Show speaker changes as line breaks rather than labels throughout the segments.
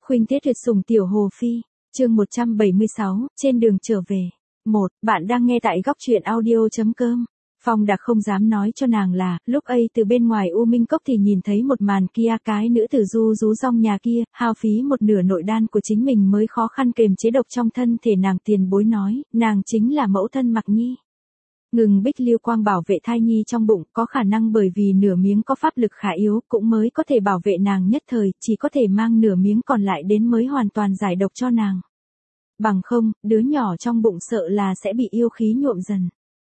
Khuynh Thế Tuyệt Sủng Tiểu Hồ Phi, chương 176, trên đường trở về. Bạn đang nghe tại góc truyện audio.com. Phong Đạc không dám nói cho nàng là, lúc ấy từ bên ngoài U Minh Cốc thì nhìn thấy một màn kia, cái nữ tử du rú rong nhà kia, hao phí một nửa nội đan của chính mình mới khó khăn kềm chế độc trong thân thể nàng. Tiền bối nói, nàng chính là mẫu thân Mặc Nhi. Ngừng bích lưu quang bảo vệ thai nhi trong bụng, có khả năng bởi vì nửa miếng có pháp lực khá yếu, cũng mới có thể bảo vệ nàng nhất thời, chỉ có thể mang nửa miếng còn lại đến mới hoàn toàn giải độc cho nàng. Bằng không, đứa nhỏ trong bụng sợ là sẽ bị yêu khí nhuộm dần.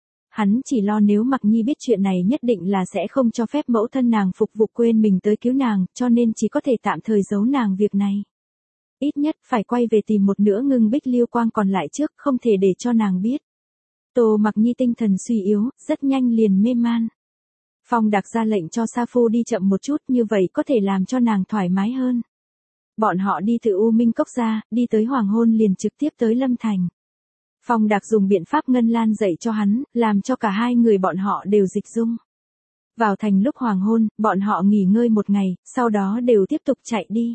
Hắn chỉ lo nếu Mặc Nhi biết chuyện này nhất định là sẽ không cho phép mẫu thân nàng phục vụ, quên mình tới cứu nàng, cho nên chỉ có thể tạm thời giấu nàng việc này. Ít nhất phải quay về tìm một nửa ngưng bích lưu quang còn lại trước, không thể để cho nàng biết. Tô Mặc Nhi tinh thần suy yếu, rất nhanh liền mê man. Phong Đạc ra lệnh cho Sa Phu đi chậm một chút, như vậy có thể làm cho nàng thoải mái hơn. Bọn họ đi từ U Minh Cốc ra, đi tới hoàng hôn liền trực tiếp tới Lâm Thành. Phong Đạc dùng biện pháp ngân lan dạy cho hắn, làm cho cả hai người bọn họ đều dịch dung. Vào thành lúc hoàng hôn, bọn họ nghỉ ngơi một ngày, sau đó đều tiếp tục chạy đi.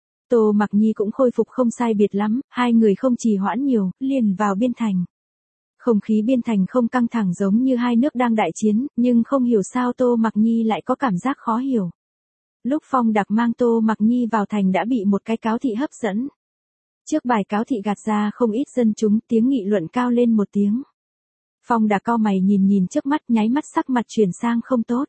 Tô Mặc Nhi cũng khôi phục không sai biệt lắm, hai người không trì hoãn nhiều, liền vào biên thành. Không khí biên thành không căng thẳng giống như hai nước đang đại chiến, nhưng không hiểu sao Tô Mặc Nhi lại có cảm giác khó hiểu. Lúc Phong Đạc mang Tô Mặc Nhi vào thành đã bị một cái cáo thị hấp dẫn. Trước bài cáo thị gạt ra không ít dân chúng, tiếng nghị luận cao lên một tiếng. Phong Đạc cau mày nhìn trước mắt, nháy mắt sắc mặt chuyển sang không tốt.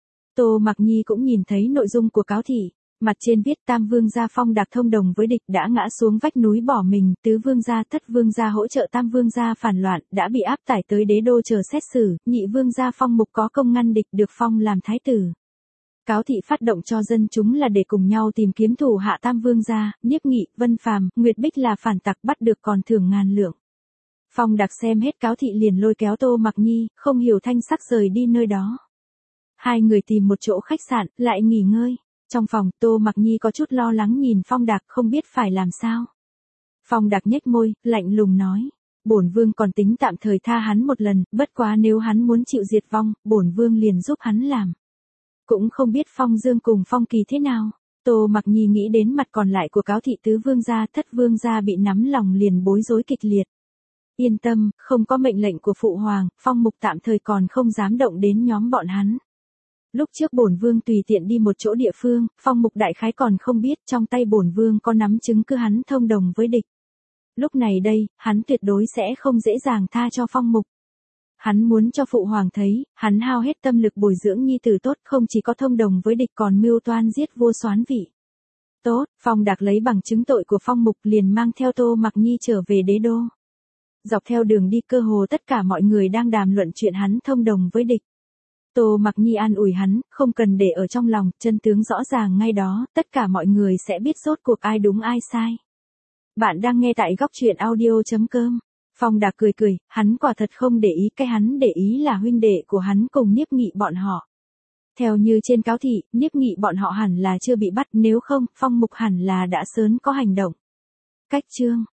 Tô Mặc Nhi cũng nhìn thấy nội dung của cáo thị. Mặt trên viết Tam Vương gia Phong Đạc thông đồng với địch đã ngã xuống vách núi bỏ mình, Tứ Vương gia Thất Vương gia hỗ trợ Tam Vương gia phản loạn, đã bị áp tải tới đế đô chờ xét xử, Nhị Vương gia Phong Mục có công ngăn địch được phong làm thái tử. Cáo thị phát động cho dân chúng là để cùng nhau tìm kiếm thủ hạ Tam Vương gia, Niếp Nghị, Vân Phàm, Nguyệt Bích là phản tặc, bắt được còn thưởng ngàn lượng. Phong Đạc xem hết cáo thị liền lôi kéo Tô Mặc Nhi, không hiểu thanh sắc rời đi nơi đó. Hai người tìm một chỗ khách sạn, lại nghỉ ngơi. Trong phòng, Tô Mặc Nhi có chút lo lắng nhìn Phong Đạc, không biết phải làm sao. Phong Đạc nhếch môi, lạnh lùng nói. Bổn vương còn tính tạm thời tha hắn một lần, bất quá nếu hắn muốn chịu diệt vong, bổn vương liền giúp hắn làm. Cũng không biết Phong Dương cùng Phong Kỳ thế nào. Tô Mặc Nhi nghĩ đến mặt còn lại của cáo thị Tứ Vương gia Thất Vương gia bị nắm lòng liền bối rối kịch liệt. Yên tâm, không có mệnh lệnh của Phụ Hoàng, Phong Mục tạm thời còn không dám động đến nhóm bọn hắn. Lúc trước bổn vương tùy tiện đi một chỗ địa phương, Phong Mục đại khái còn không biết trong tay bổn vương có nắm chứng cứ hắn thông đồng với địch. Lúc này đây, hắn tuyệt đối sẽ không dễ dàng tha cho Phong Mục. Hắn muốn cho Phụ Hoàng thấy, hắn hao hết tâm lực bồi dưỡng nhi tử tốt, không chỉ có thông đồng với địch còn mưu toan giết vua Soán Vị. Tốt, Phong Đạc lấy bằng chứng tội của Phong Mục liền mang theo Tô Mặc Nhi trở về đế đô. Dọc theo đường đi cơ hồ tất cả mọi người đang đàm luận chuyện hắn thông đồng với địch. Tô Mặc Nhi an ủi hắn, không cần để ở trong lòng, chân tướng rõ ràng ngay đó, tất cả mọi người sẽ biết rốt cuộc ai đúng ai sai. Bạn đang nghe tại góc truyện audio.com. Phong Đạc cười, hắn quả thật không để ý, cái hắn để ý là huynh đệ của hắn cùng Niếp Nghị bọn họ. Theo như trên cáo thị, Niếp Nghị bọn họ hẳn là chưa bị bắt, nếu không, Phong Mục hẳn là đã sớm có hành động. Cách chương